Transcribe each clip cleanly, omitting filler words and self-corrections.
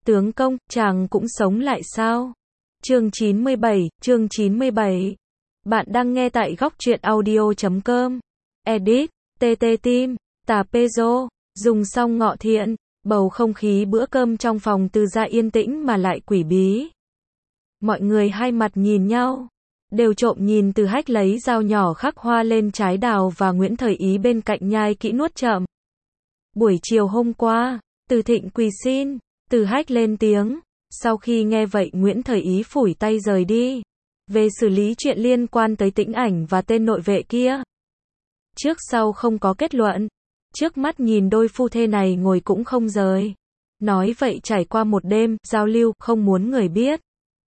Tướng công, chàng cũng sống lại sao? Chương 97. Bạn đang nghe tại góc truyện audio.com. Edit, TT Tim, Tà Pezo. Dùng xong ngọ thiện, bầu không khí bữa cơm trong phòng Từ gia yên tĩnh mà lại quỷ bí. Mọi người hai mặt nhìn nhau, đều trộm nhìn Từ Hách lấy dao nhỏ khắc hoa lên trái đào và Nguyễn Thời Ý bên cạnh nhai kỹ nuốt chậm. Buổi chiều hôm qua, Từ Thịnh quỳ xin, Từ Hách lên tiếng. Sau khi nghe vậy Nguyễn Thời Ý phủi tay rời đi. Về xử lý chuyện liên quan tới Tĩnh Ảnh và tên nội vệ kia. Trước sau không có kết luận. Trước mắt nhìn đôi phu thê này ngồi cũng không rời. Nói vậy trải qua một đêm, giao lưu, không muốn người biết.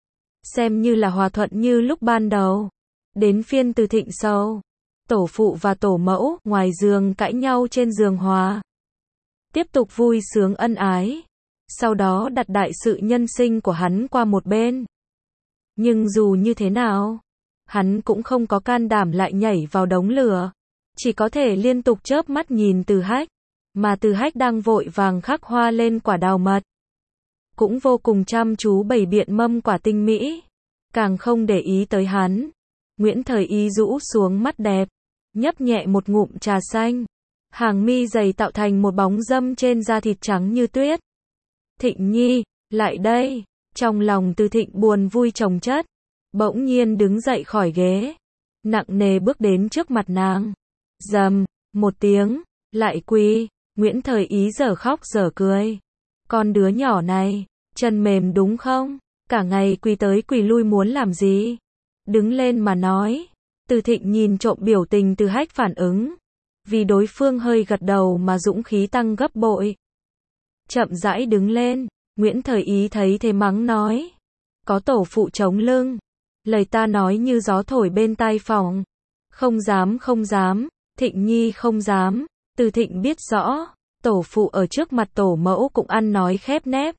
Xem như là hòa thuận như lúc ban đầu. Đến phiên Từ Thịnh sâu. Tổ phụ và tổ mẫu, ngoài giường cãi nhau trên giường hòa. Tiếp tục vui sướng ân ái. Sau đó đặt đại sự nhân sinh của hắn qua một bên. Nhưng dù như thế nào, hắn cũng không có can đảm lại nhảy vào đống lửa. Chỉ có thể liên tục chớp mắt nhìn Từ Hách. Mà Từ Hách đang vội vàng khắc hoa lên quả đào mật. Cũng vô cùng chăm chú bày biện mâm quả tinh mỹ. Càng không để ý tới hắn. Nguyễn Thời Ý rũ xuống mắt đẹp. Nhấp nhẹ một ngụm trà xanh. Hàng mi dày tạo thành một bóng râm trên da thịt trắng như tuyết. Thịnh Nhi, lại đây. Trong lòng Từ Thịnh buồn vui chồng chất. Bỗng nhiên đứng dậy khỏi ghế. Nặng nề bước đến trước mặt nàng. Rầm, một tiếng, lại quỳ. Nguyễn Thời Ý dở khóc dở cười. Con đứa nhỏ này, chân mềm đúng không? Cả ngày quỳ tới quỳ lui muốn làm gì? Đứng lên mà nói. Từ Thịnh nhìn trộm biểu tình Từ Hách phản ứng. Vì đối phương hơi gật đầu mà dũng khí tăng gấp bội. Chậm rãi đứng lên. Nguyễn Thời Ý thấy thế mắng nói. Có tổ phụ chống lưng. Lời ta nói như gió thổi bên tai phòng. Không dám. Thịnh Nhi không dám. Từ Thịnh biết rõ. Tổ phụ ở trước mặt tổ mẫu cũng ăn nói khép nép.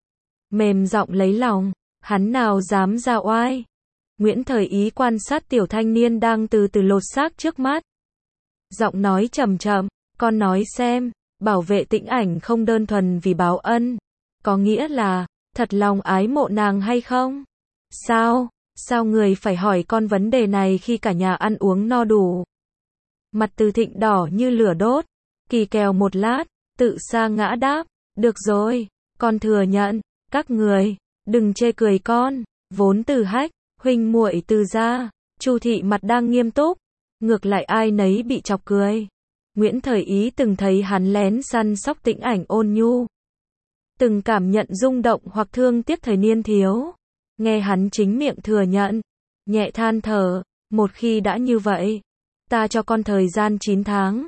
Mềm giọng lấy lòng. Hắn nào dám ra oai. Nguyễn Thời Ý quan sát tiểu thanh niên đang từ từ lột xác trước mắt. Giọng nói chậm chậm. Con nói xem. Bảo vệ Tĩnh Ảnh không đơn thuần vì báo ân. Có nghĩa là, thật lòng ái mộ nàng hay không? Sao người phải hỏi con vấn đề này khi cả nhà ăn uống no đủ? Mặt Từ Thịnh đỏ như lửa đốt. Kỳ kèo một lát, tự sa ngã đáp. Được rồi, con thừa nhận. Các người, đừng chê cười con. Vốn Từ Hách, huynh muội Từ gia. Chu thị mặt đang nghiêm túc. Ngược lại ai nấy bị chọc cười. Nguyễn Thời Ý từng thấy hắn lén săn sóc Tĩnh Ảnh ôn nhu. Từng cảm nhận rung động hoặc thương tiếc thời niên thiếu. Nghe hắn chính miệng thừa nhận. Nhẹ than thở, một khi đã như vậy. Ta cho con thời gian 9 tháng.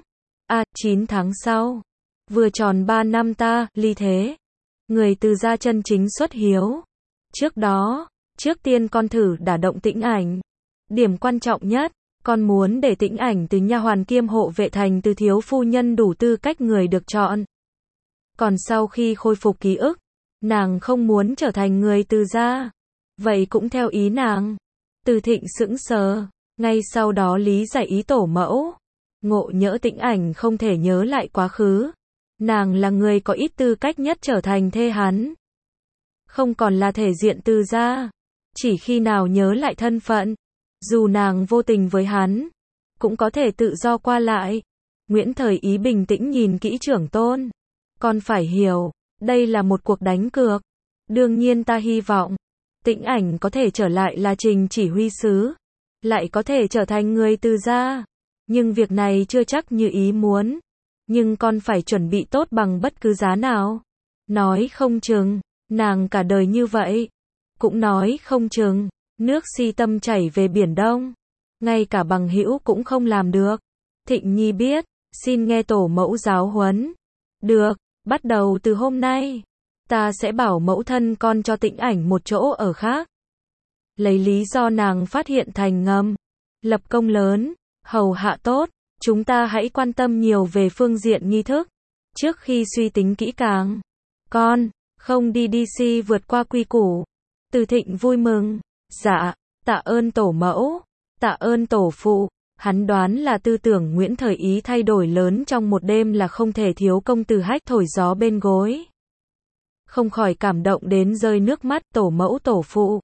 9 tháng sau. Vừa tròn 3 năm ta, ly thế. Người Từ gia chân chính xuất hiếu. Trước đó, trước tiên con thử đả động Tĩnh Ảnh. Điểm quan trọng nhất, con muốn để Tĩnh Ảnh từ nha hoàn kiêm hộ vệ thành từ thiếu phu nhân đủ tư cách người được chọn. Còn sau khi khôi phục ký ức, nàng không muốn trở thành người Từ gia. Vậy cũng theo ý nàng. Từ Thịnh sững sờ. Ngay sau đó lý giải ý tổ mẫu. Ngộ nhỡ Tĩnh Ảnh không thể nhớ lại quá khứ. Nàng là người có ít tư cách nhất trở thành thê hắn. Không còn là thể diện Từ gia. Chỉ khi nào nhớ lại thân phận. Dù nàng vô tình với hắn. Cũng có thể tự do qua lại. Nguyễn Thời Ý bình tĩnh nhìn kỹ trưởng tôn. Con phải hiểu. Đây là một cuộc đánh cược. Đương nhiên ta hy vọng. Tĩnh Ảnh có thể trở lại là Trình chỉ huy sứ. Lại có thể trở thành người Từ gia. Nhưng việc này chưa chắc như ý muốn. Nhưng con phải chuẩn bị tốt bằng bất cứ giá nào. Nói không chừng, nàng cả đời như vậy. Cũng nói không chừng, nước si tâm chảy về Biển Đông. Ngay cả bằng hữu cũng không làm được. Thịnh Nhi biết, xin nghe tổ mẫu giáo huấn. Được, bắt đầu từ hôm nay. Ta sẽ bảo mẫu thân con cho Tĩnh Ảnh một chỗ ở khác. Lấy lý do nàng phát hiện thành ngầm. Lập công lớn, hầu hạ tốt. Chúng ta hãy quan tâm nhiều về phương diện nghi thức. Trước khi suy tính kỹ càng. Con, không đi DC vượt qua quy củ. Từ Thịnh vui mừng. Dạ, tạ ơn tổ mẫu. Tạ ơn tổ phụ. Hắn đoán là tư tưởng Nguyễn Thời Ý thay đổi lớn trong một đêm là không thể thiếu công Từ Hách thổi gió bên gối. không khỏi cảm động đến rơi nước mắt. Tổ mẫu tổ phụ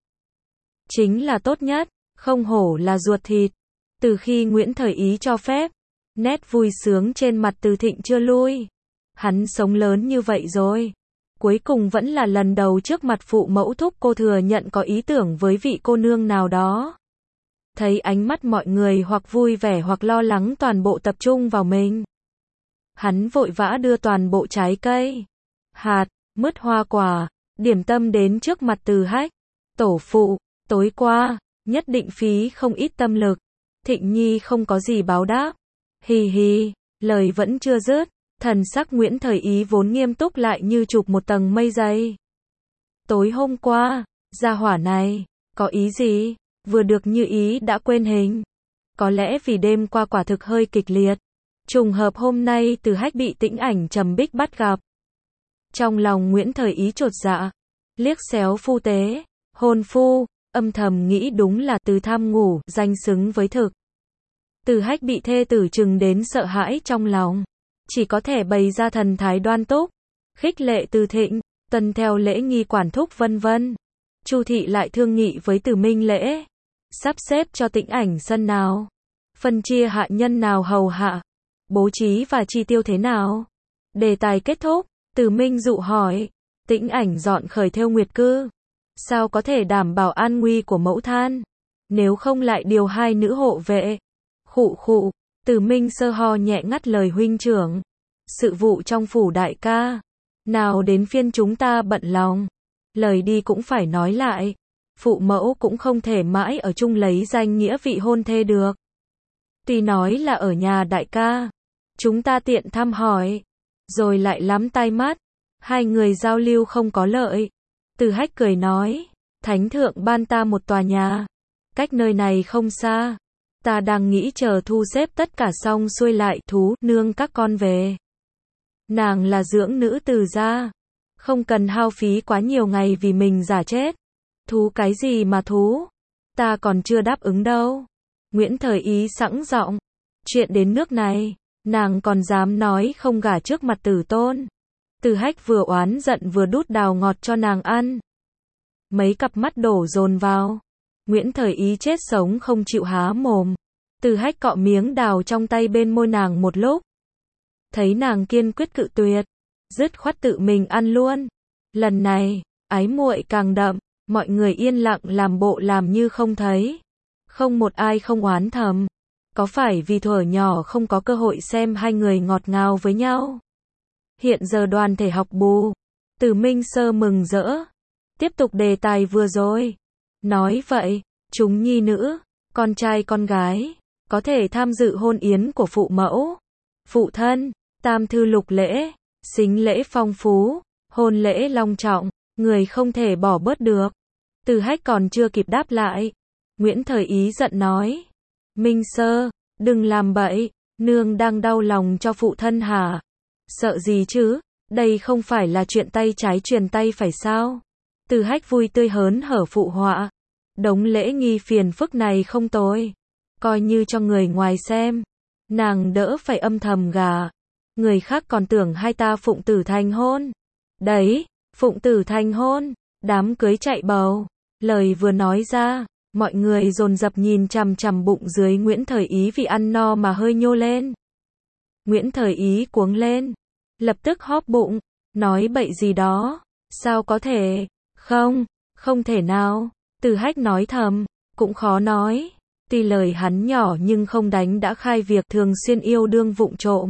chính là tốt nhất, không hổ là ruột thịt. Từ khi Nguyễn Thời Ý cho phép, nét vui sướng trên mặt Từ Thịnh chưa lui. Hắn sống lớn như vậy rồi, cuối cùng vẫn là lần đầu trước mặt phụ mẫu thúc cô thừa nhận có ý tưởng với vị cô nương nào đó. Thấy ánh mắt mọi người hoặc vui vẻ hoặc lo lắng toàn bộ tập trung vào mình. Hắn vội vã đưa toàn bộ trái cây, hạt, mứt hoa quả, điểm tâm đến trước mặt Từ Hách. Tổ phụ, tối qua, nhất định phí không ít tâm lực. Thịnh Nhi không có gì báo đáp. Hì hì, lời vẫn chưa dứt. Thần sắc Nguyễn Thời Ý vốn nghiêm túc lại như chụp một tầng mây dày. Tối hôm qua, gia hỏa này, có ý gì? Vừa được như ý đã quên hình. Có lẽ vì đêm qua quả thực hơi kịch liệt. Trùng hợp hôm nay Từ Hách bị Tĩnh Ảnh Trầm Bích bắt gặp. Trong lòng Nguyễn Thời Ý chột dạ, liếc xéo phu tế, hôn phu, âm thầm nghĩ đúng là từ tham ngủ, danh xứng với thực. Từ Hách bị thê tử trừng đến sợ hãi trong lòng, chỉ có thể bày ra thần thái đoan túc, khích lệ Từ Thịnh, tuân theo lễ nghi quản thúc vân vân. Chu thị lại thương nghị với Từ Minh Lễ, sắp xếp cho Tĩnh Ảnh sân nào, phân chia hạ nhân nào hầu hạ, bố trí và chi tiêu thế nào. Đề tài kết thúc, Từ Minh dụ hỏi, Tĩnh Ảnh dọn khởi thêu nguyệt cư, sao có thể đảm bảo an nguy của mẫu than, nếu không lại điều 2 nữ hộ vệ. Khụ khụ, Từ Minh sơ ho nhẹ ngắt lời huynh trưởng, sự vụ trong phủ đại ca, nào đến phiên chúng ta bận lòng. Lời đi cũng phải nói lại, phụ mẫu cũng không thể mãi ở chung lấy danh nghĩa vị hôn thê được. Tuy nói là ở nhà đại ca, chúng ta tiện thăm hỏi, rồi lại lắm tai mắt, hai người giao lưu không có lợi. Từ Hách cười nói, Thánh thượng ban ta một tòa nhà, cách nơi này không xa, ta đang nghĩ chờ thu xếp tất cả xong xuôi lại thú nương các con về. Nàng là dưỡng nữ từ gia, không cần hao phí quá nhiều ngày vì mình giả chết. Thú cái gì mà thú, ta còn chưa đáp ứng đâu. Nguyễn Thời Ý sẵn giọng, chuyện đến nước này, nàng còn dám nói không gả trước mặt tử tôn. Từ Hách vừa oán giận vừa đút đào ngọt cho nàng ăn. Mấy cặp mắt đổ dồn vào. Nguyễn Thời Ý chết sống không chịu há mồm. Từ Hách cọ miếng đào trong tay bên môi nàng một lúc. Thấy nàng kiên quyết cự tuyệt, dứt khoát tự mình ăn luôn. Lần này, ái muội càng đậm, mọi người yên lặng làm bộ làm như không thấy. Không một ai không oán thầm. Có phải vì thuở nhỏ không có cơ hội xem hai người ngọt ngào với nhau? Hiện giờ đoàn thể học bù. Từ Minh Sơ mừng rỡ. Tiếp tục đề tài vừa rồi. Nói vậy, chúng nhi nữ, con trai con gái, có thể tham dự hôn yến của phụ mẫu, phụ thân, tam thư lục lễ, sính lễ phong phú, hôn lễ long trọng, người không thể bỏ bớt được. Từ Hách còn chưa kịp đáp lại, Nguyễn Thời Ý giận nói, Minh Sơ, đừng làm bậy, nương đang đau lòng cho phụ thân hả? Sợ gì chứ, đây không phải là chuyện tay trái truyền tay phải sao? Từ Hách vui tươi hớn hở phụ họa, đống lễ nghi phiền phức này không tồi, coi như cho người ngoài xem, nàng đỡ phải âm thầm gà. Người khác còn tưởng hai ta phụng tử thành hôn. Đấy, phụng tử thành hôn, đám cưới chạy bầu. Lời vừa nói ra, mọi người dồn dập nhìn chằm chằm bụng dưới Nguyễn Thời Ý vì ăn no mà hơi nhô lên. Nguyễn Thời Ý cuống lên, lập tức hóp bụng, nói bậy gì đó, sao có thể, không, không thể nào. Từ Hách nói thầm, cũng khó nói, tuy lời hắn nhỏ nhưng không đánh đã khai việc thường xuyên yêu đương vụng trộm.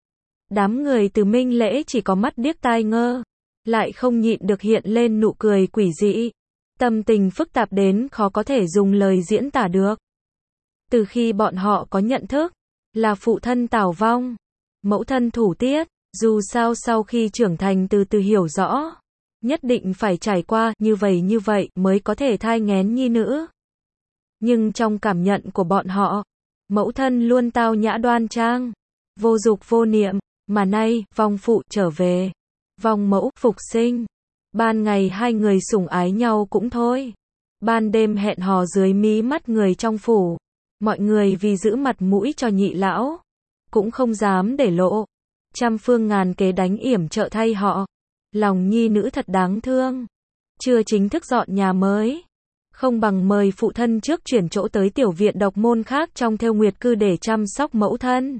Đám người Từ Minh Lễ chỉ có mắt điếc tai ngơ, lại không nhịn được hiện lên nụ cười quỷ dị. Tâm tình phức tạp đến khó có thể dùng lời diễn tả được. Từ khi bọn họ có nhận thức, là phụ thân tảo vong, mẫu thân thủ tiết, dù sao sau khi trưởng thành từ từ hiểu rõ, nhất định phải trải qua như vậy mới có thể thai nghén nhi nữ. Nhưng trong cảm nhận của bọn họ, mẫu thân luôn tao nhã đoan trang, vô dục vô niệm, mà nay, vong phụ trở về, vong mẫu phục sinh. Ban ngày hai người sủng ái nhau cũng thôi, ban đêm hẹn hò dưới mí mắt người trong phủ. Mọi người vì giữ mặt mũi cho nhị lão, cũng không dám để lộ, trăm phương ngàn kế đánh yểm trợ thay họ. Lòng nhi nữ thật đáng thương. Chưa chính thức dọn nhà mới, không bằng mời phụ thân trước chuyển chỗ tới tiểu viện độc môn khác trong Thêu Nguyệt Cư để chăm sóc mẫu thân.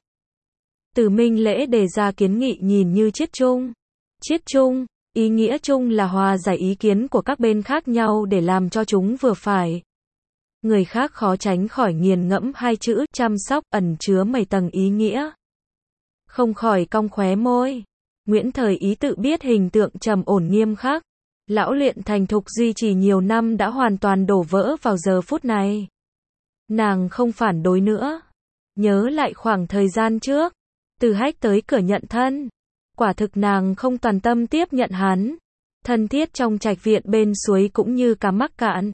Từ Minh Lễ đề ra kiến nghị nhìn như chiết chung. Chiết chung, ý nghĩa chung là hòa giải ý kiến của các bên khác nhau để làm cho chúng vừa phải. Người khác khó tránh khỏi nghiền ngẫm hai chữ chăm sóc ẩn chứa mấy tầng ý nghĩa. Không khỏi cong khóe môi. Nguyễn Thời Ý tự biết hình tượng trầm ổn nghiêm khắc, lão luyện thành thục duy trì nhiều năm đã hoàn toàn đổ vỡ vào giờ phút này. Nàng không phản đối nữa. Nhớ lại khoảng thời gian trước, Từ Hách tới cửa nhận thân. Quả thực nàng không toàn tâm tiếp nhận hắn. Thân thiết trong trạch viện bên suối cũng như cá mắc cạn.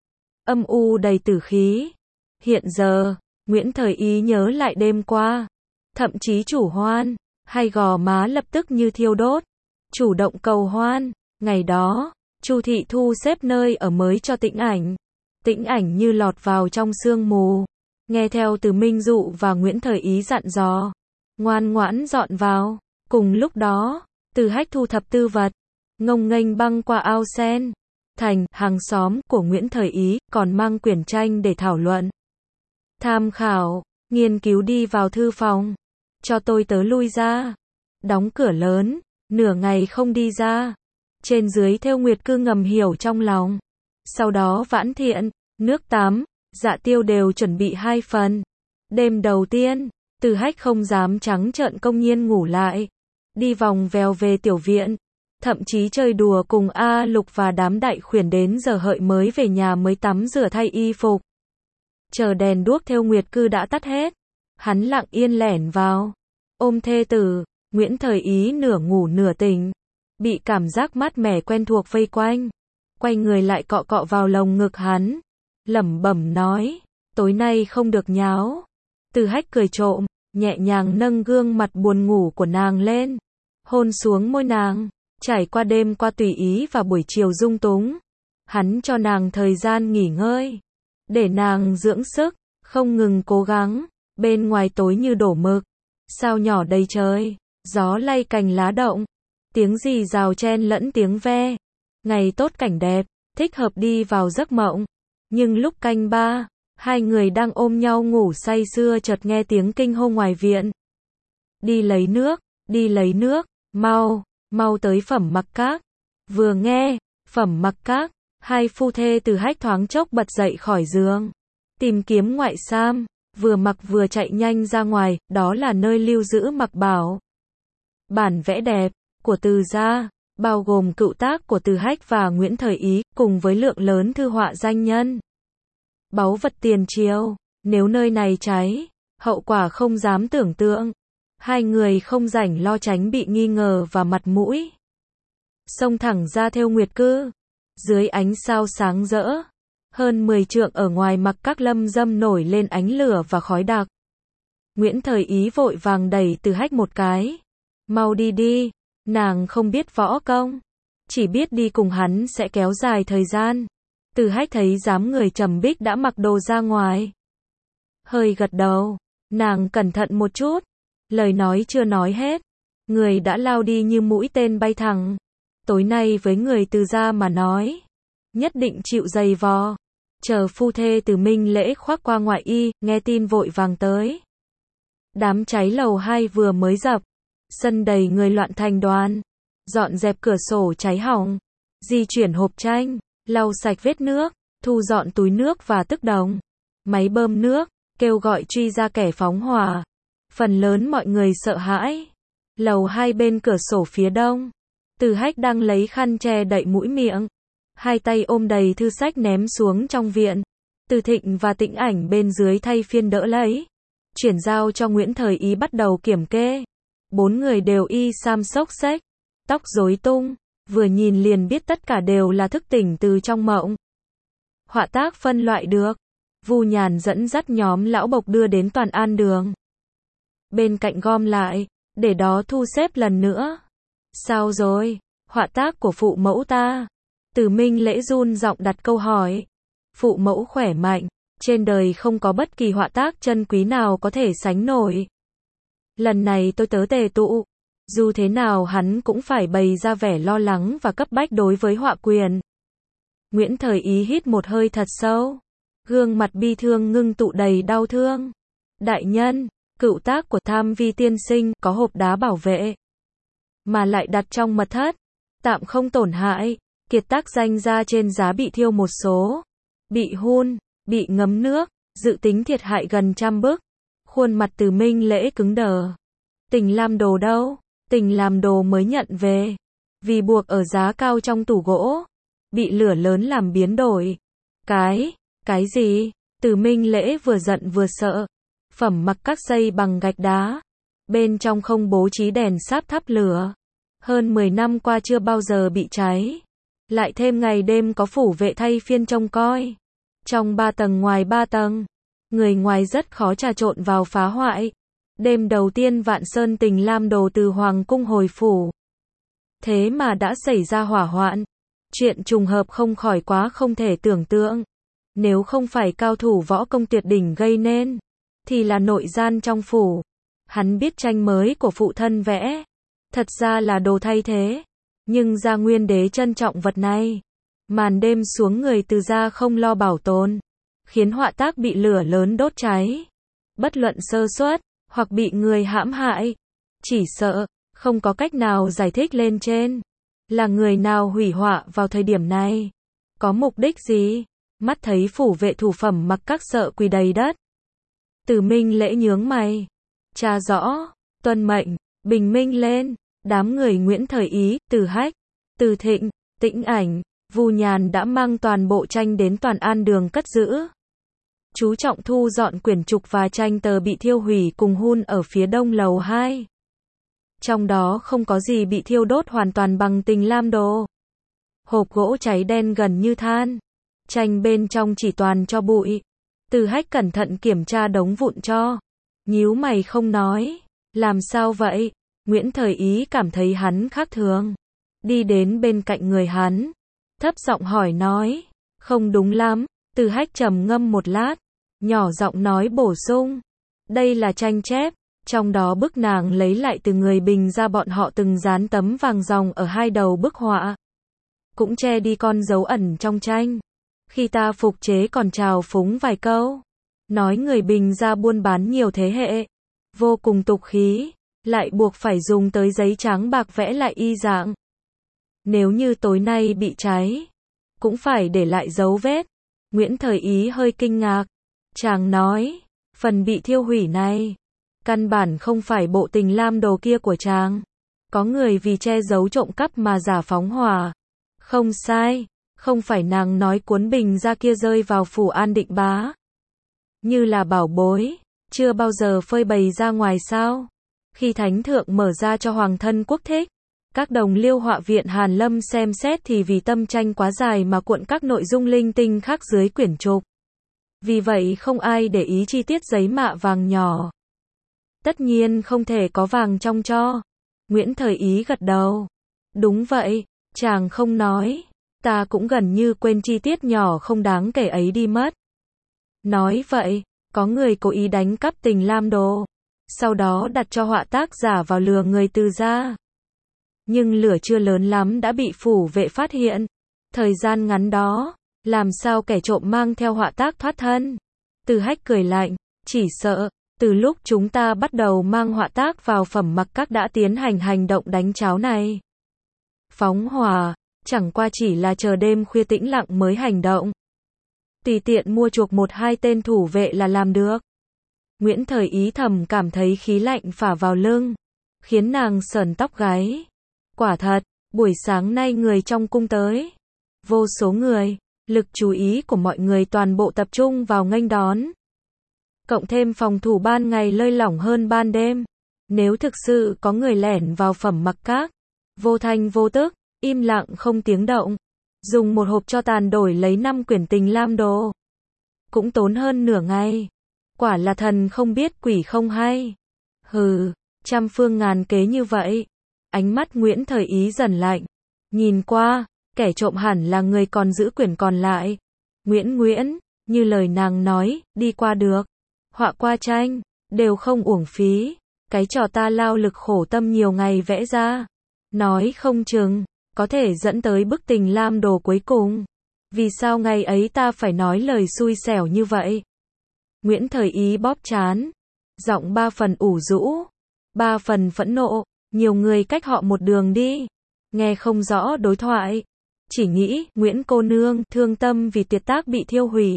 Âm u đầy tử khí. Hiện giờ, Nguyễn Thời Ý nhớ lại đêm qua. Thậm chí chủ hoan, hay gò má lập tức như thiêu đốt. Chủ động cầu hoan. Ngày đó, Chu Thị thu xếp nơi ở mới cho Tĩnh Ảnh. Tĩnh Ảnh như lọt vào trong sương mù. Nghe theo từ Minh Dụ và Nguyễn Thời Ý dặn dò. Ngoan ngoãn dọn vào. Cùng lúc đó, Từ Hách thu thập tư vật. Ngông nghênh băng qua ao sen. Thành, hàng xóm của Nguyễn Thời Ý, còn mang quyển tranh để thảo luận. Tham khảo, nghiên cứu đi vào thư phòng. Cho tôi tớ lui ra. Đóng cửa lớn, nửa ngày không đi ra. Trên dưới Thêu Nguyệt Cư ngầm hiểu trong lòng. Sau đó Vãn Thiện, nước tắm, Dạ Tiêu đều chuẩn bị 2 phần. Đêm đầu tiên, Từ Hách không dám trắng trợn công nhiên ngủ lại. Đi vòng vèo về tiểu viện. Thậm chí chơi đùa cùng A Lục và đám đại khuyển đến giờ hợi mới về nhà mới tắm rửa thay y phục. Chờ đèn đuốc Thêu Nguyệt Cư đã tắt hết. Hắn lặng yên lẻn vào. Ôm thê tử, Nguyễn Thời Ý nửa ngủ nửa tỉnh. Bị cảm giác mát mẻ quen thuộc vây quanh. Quay người lại cọ cọ vào lồng ngực hắn. Lẩm bẩm nói, tối nay không được nháo. Từ Hách cười trộm, nhẹ nhàng nâng gương mặt buồn ngủ của nàng lên. Hôn xuống môi nàng. Trải qua đêm qua tùy ý và buổi chiều dung túng. Hắn cho nàng thời gian nghỉ ngơi. Để nàng dưỡng sức, không ngừng cố gắng. Bên ngoài tối như đổ mực. Sao nhỏ đầy trời. Gió lay cành lá động. Tiếng rì rào chen lẫn tiếng ve. Ngày tốt cảnh đẹp, thích hợp đi vào giấc mộng. Nhưng lúc canh 3, hai người đang ôm nhau ngủ say sưa chợt nghe tiếng kinh hô ngoài viện. Đi lấy nước, mau tới Phẩm Mặc Các. Vừa nghe, Phẩm Mặc Các, hai phu thê Từ Hách thoáng chốc bật dậy khỏi giường. Tìm kiếm ngoại sam, vừa mặc vừa chạy nhanh ra ngoài, đó là nơi lưu giữ mặc bảo. Bản vẽ đẹp của Từ gia, bao gồm cựu tác của Từ Hách và Nguyễn Thời Ý, cùng với lượng lớn thư họa danh nhân. Báu vật tiền triều, nếu nơi này cháy, hậu quả không dám tưởng tượng. Hai người không rảnh lo tránh bị nghi ngờ và mặt mũi. Xông thẳng ra Thêu Nguyệt Cư. Dưới ánh sao sáng rỡ, hơn 10 trượng ở ngoài Mặc Các lâm dâm nổi lên ánh lửa và khói đặc. Nguyễn Thời Ý vội vàng đẩy Từ Hách một cái. Mau đi đi, nàng không biết võ công, chỉ biết đi cùng hắn sẽ kéo dài thời gian. Từ Hách thấy dám người trầm bích đã mặc đồ ra ngoài. Hơi gật đầu, nàng cẩn thận một chút. Lời nói chưa nói hết, người đã lao đi như mũi tên bay thẳng. Tối nay với người Từ gia mà nói, nhất định chịu dày vò. Chờ phu thê Từ Minh Lễ khoác qua ngoại y, nghe tin vội vàng tới. Đám cháy lầu 2 vừa mới dập, sân đầy người loạn thành đoàn. Dọn dẹp cửa sổ cháy hỏng, di chuyển hộp tranh, lau sạch vết nước, thu dọn túi nước và tức đồng, máy bơm nước, kêu gọi truy ra kẻ phóng hỏa. Phần lớn mọi người sợ hãi. Lầu 2 bên cửa sổ phía đông, Từ Hách đang lấy khăn che đậy mũi miệng, hai tay ôm đầy thư sách ném xuống trong viện. Từ Thịnh và Tĩnh Ảnh bên dưới thay phiên đỡ lấy, chuyển giao cho Nguyễn Thời Ý bắt đầu kiểm kê. 4 người đều y sam xốc xếch, tóc rối tung, vừa nhìn liền biết tất cả đều là thức tỉnh từ trong mộng. Họa tác phân loại được, Vu Nhàn dẫn dắt nhóm lão bộc đưa đến Toàn An Đường. Bên cạnh gom lại, để đó thu xếp lần nữa. Sao rồi? Họa tác của phụ mẫu ta. Từ Minh Lễ run giọng đặt câu hỏi. Phụ mẫu khỏe mạnh, trên đời không có bất kỳ họa tác chân quý nào có thể sánh nổi. Lần này tôi tớ tề tụ, Dù thế nào hắn cũng phải bày ra vẻ lo lắng và cấp bách đối với họa quyền. Nguyễn Thời Ý hít một hơi thật sâu. Gương mặt bi thương ngưng tụ đầy đau thương. Đại nhân, cựu tác của Tham Vi tiên sinh có hộp đá bảo vệ. Mà lại đặt trong mật thất. Tạm không tổn hại. Kiệt tác danh ra trên giá bị thiêu một số. Bị hun, bị ngấm nước. Dự tính thiệt hại gần 100 bức. Khuôn mặt Từ Minh Lễ cứng đờ. Tình làm đồ đâu? Tình làm đồ mới nhận về. Vì buộc ở giá cao trong tủ gỗ. Bị lửa lớn làm biến đổi. Cái gì? Từ Minh Lễ vừa giận vừa sợ. Phẩm mặc các xây bằng gạch đá. Bên trong không bố trí đèn sáp thắp lửa. Hơn 10 năm qua chưa bao giờ bị cháy. Lại thêm ngày đêm có phủ vệ thay phiên trông coi. Trong 3 tầng ngoài 3 tầng. Người ngoài rất khó trà trộn vào phá hoại. Đêm đầu tiên Vạn Sơn Tình Lam Đồ từ Hoàng cung hồi phủ. Thế mà đã xảy ra hỏa hoạn. Chuyện trùng hợp không khỏi quá không thể tưởng tượng. Nếu không phải cao thủ võ công tuyệt đỉnh gây nên, thì là nội gian trong phủ. Hắn biết tranh mới của phụ thân vẽ. Thật ra là đồ thay thế. Nhưng Gia Nguyên Đế trân trọng vật này. Màn đêm xuống người Từ gia không lo bảo tồn. Khiến họa tác bị lửa lớn đốt cháy. Bất luận sơ suất, hoặc bị người hãm hại. Chỉ sợ, không có cách nào giải thích lên trên. Là người nào hủy họa vào thời điểm này? Có mục đích gì? Mắt thấy phủ vệ thủ phẩm mặc các sợ quỳ đầy đất. Từ Minh Lễ nhướng mày. Tra rõ, tuân mệnh, bình minh lên. Đám người Nguyễn Thời Ý, Từ Hách, Từ Thịnh, Tĩnh Ảnh, Vu Nhàn đã mang toàn bộ tranh đến Toàn An Đường cất giữ. Chú trọng thu dọn quyển trục và tranh tờ bị thiêu hủy cùng hun ở phía đông lầu 2. Trong đó không có gì bị thiêu đốt hoàn toàn bằng Tình Lam Đồ. Hộp gỗ cháy đen gần như than. Tranh bên trong chỉ toàn cho bụi. Từ Hách cẩn thận kiểm tra đống vụn cho. Nhíu mày không nói. Làm sao vậy? Nguyễn Thời Ý cảm thấy hắn khác thường. Đi đến bên cạnh người hắn. Thấp giọng hỏi nói. Không đúng lắm. Từ Hách trầm ngâm một lát. Nhỏ giọng nói bổ sung. Đây là tranh chép. Trong đó bức nàng lấy lại từ người Bình ra bọn họ từng dán tấm vàng ròng ở hai đầu bức họa. Cũng che đi con dấu ẩn trong tranh. Khi ta phục chế còn trào phúng vài câu. Nói người Bình ra buôn bán nhiều thế hệ. Vô cùng tục khí. Lại buộc phải dùng tới giấy trắng bạc vẽ lại y dạng. Nếu như tối nay bị cháy. Cũng phải để lại dấu vết. Nguyễn Thời Ý hơi kinh ngạc. Chàng nói. Phần bị thiêu hủy này. Căn bản không phải bộ Tình Lam Đồ kia của chàng. Có người vì che giấu trộm cắp mà giả phóng hỏa. Không sai. Không phải nàng nói cuốn Bình ra kia rơi vào phủ An Định Bá. Như là bảo bối. Chưa bao giờ phơi bày ra ngoài sao. Khi thánh thượng mở ra cho hoàng thân quốc thích. Các đồng liêu họa viện Hàn Lâm xem xét thì vì tâm tranh quá dài mà cuộn các nội dung linh tinh khác dưới quyển trục. Vì vậy không ai để ý chi tiết giấy mạ vàng nhỏ. Tất nhiên không thể có vàng trong cho. Nguyễn Thời Ý gật đầu. Đúng vậy, chàng không nói. Ta cũng gần như quên chi tiết nhỏ không đáng kể ấy đi mất. Nói vậy, có người cố ý đánh cắp Tình Lam Đồ. Sau đó đặt cho họa tác giả vào lừa người Từ gia. Nhưng lửa chưa lớn lắm đã bị phủ vệ phát hiện. Thời gian ngắn đó, làm sao kẻ trộm mang theo họa tác thoát thân? Từ Hách cười lạnh, chỉ sợ, từ lúc chúng ta bắt đầu mang họa tác vào phẩm mặc các đã tiến hành hành động đánh cháo này. Phóng hỏa, chẳng qua chỉ là chờ đêm khuya tĩnh lặng mới hành động. Tùy tiện mua chuộc 1-2 tên thủ vệ là làm được. Nguyễn Thời Ý thầm cảm thấy khí lạnh phả vào lưng, khiến nàng sởn tóc gáy. Quả thật, buổi sáng nay người trong cung tới. Vô số người, lực chú ý của mọi người toàn bộ tập trung vào nghênh đón. Cộng thêm phòng thủ ban ngày lơi lỏng hơn ban đêm. Nếu thực sự có người lẻn vào phẩm mặc các, vô thanh vô tức, im lặng không tiếng động, dùng một hộp cho tàn đổi lấy 5 quyển Tình Lam Đồ, cũng tốn hơn nửa ngày. Quả là thần không biết quỷ không hay. Hừ, trăm phương ngàn kế như vậy. Ánh mắt Nguyễn Thời Ý dần lạnh. Nhìn qua, kẻ trộm hẳn là người còn giữ quyển còn lại. Nguyễn, như lời nàng nói, đi qua được. Họa qua tranh, đều không uổng phí. Cái trò ta lao lực khổ tâm nhiều ngày vẽ ra, nói không chừng có thể dẫn tới bức tình lam đồ cuối cùng. Vì sao ngày ấy ta phải nói lời xui xẻo như vậy? Nguyễn Thời Ý bóp trán, giọng 3 phần ủ rũ, 3 phần phẫn nộ, nhiều người cách họ một đường đi. Nghe không rõ đối thoại, chỉ nghĩ Nguyễn cô nương thương tâm vì tiệc tác bị thiêu hủy.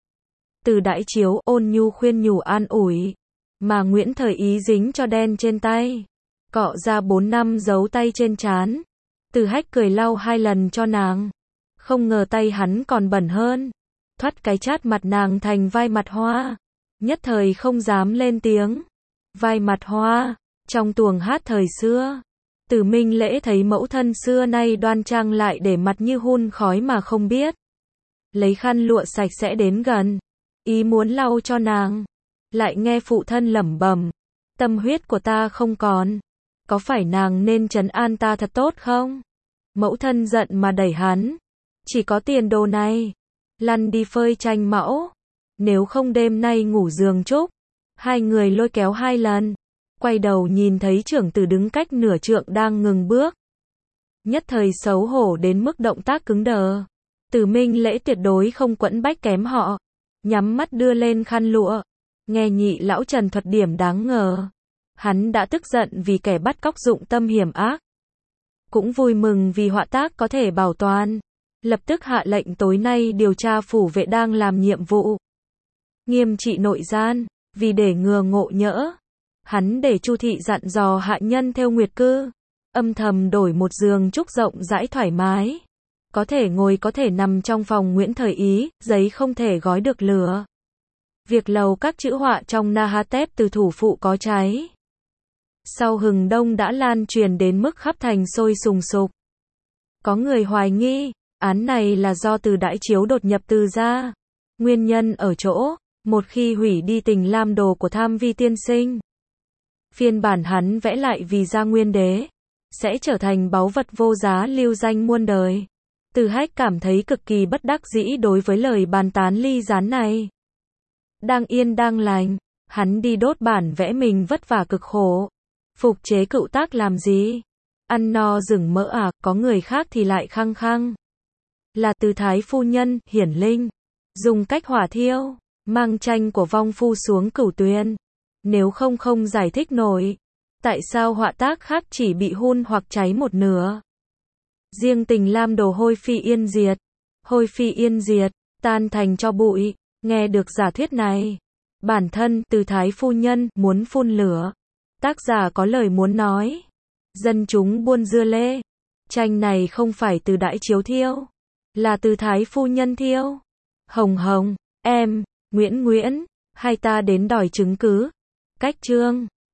Từ Đãi Chiếu ôn nhu khuyên nhủ an ủi, mà Nguyễn Thời Ý dính cho đen trên tay, cọ ra 4 năm dấu tay trên trán. Từ Hách cười lau 2 lần cho nàng, không ngờ tay hắn còn bẩn hơn, thoắt cái chát mặt nàng thành vai mặt hoa, nhất thời không dám lên tiếng. Vai mặt hoa, trong tuồng hát thời xưa, Từ Minh Lễ thấy mẫu thân xưa nay đoan trang lại để mặt như hun khói mà không biết. Lấy khăn lụa sạch sẽ đến gần, ý muốn lau cho nàng, lại nghe phụ thân lẩm bẩm, tâm huyết của ta không còn, có phải nàng nên trấn an ta thật tốt không? Mẫu thân giận mà đẩy hắn, chỉ có tiền đồ này, lăn đi phơi tranh mẫu, nếu không đêm nay ngủ giường chúc. Hai người lôi kéo 2 lần, quay đầu nhìn thấy trưởng tử đứng cách nửa trượng đang ngừng bước. Nhất thời xấu hổ đến mức động tác cứng đờ. Từ Minh Lễ tuyệt đối không quẫn bách kém họ, nhắm mắt đưa lên khăn lụa, nghe nhị lão Trần thuật điểm đáng ngờ. Hắn đã tức giận vì kẻ bắt cóc dụng tâm hiểm ác, cũng vui mừng vì họa tác có thể bảo toàn, lập tức hạ lệnh tối nay điều tra phủ vệ đang làm nhiệm vụ, nghiêm trị nội gian. Vì để ngừa ngộ nhỡ, hắn để Chu thị dặn dò hạ nhân theo nguyệt cư, âm thầm đổi một giường trúc rộng rãi thoải mái, có thể ngồi có thể nằm trong phòng Nguyễn Thời Ý, giấy không thể gói được lửa. Việc lầu các chữ họa trong Nahatep từ thủ phụ có cháy, sau hừng đông đã lan truyền đến mức khắp thành sôi sùng sục. Có người hoài nghi, án này là do Từ Đãi Chiếu đột nhập Từ gia. Nguyên nhân ở chỗ, một khi hủy đi tình lam đồ của Tham Vi tiên sinh, phiên bản hắn vẽ lại vì gia nguyên đế, sẽ trở thành báu vật vô giá lưu danh muôn đời. Từ Hách cảm thấy cực kỳ bất đắc dĩ đối với lời bàn tán ly gián này. Đang yên đang lành, hắn đi đốt bản vẽ mình vất vả cực khổ. Phục chế cựu tác làm gì? Ăn no rừng mỡ à, có người khác thì lại khăng khăng là Từ thái phu nhân, hiển linh, dùng cách hỏa thiêu, mang tranh của vong phu xuống cửu tuyền. Nếu không giải thích nổi, tại sao họa tác khác chỉ bị hun hoặc cháy một nửa. Riêng tình lam đồ hôi phi yên diệt, tan thành cho bụi. Nghe được giả thuyết này, bản thân Từ thái phu nhân muốn phun lửa. Tác giả có lời muốn nói, dân chúng buôn dưa lê, tranh này không phải Từ Đãi Chiếu thiêu, là Từ thái phu nhân thiêu. Hồng, em, Nguyễn, hay ta đến đòi chứng cứ. Cách chương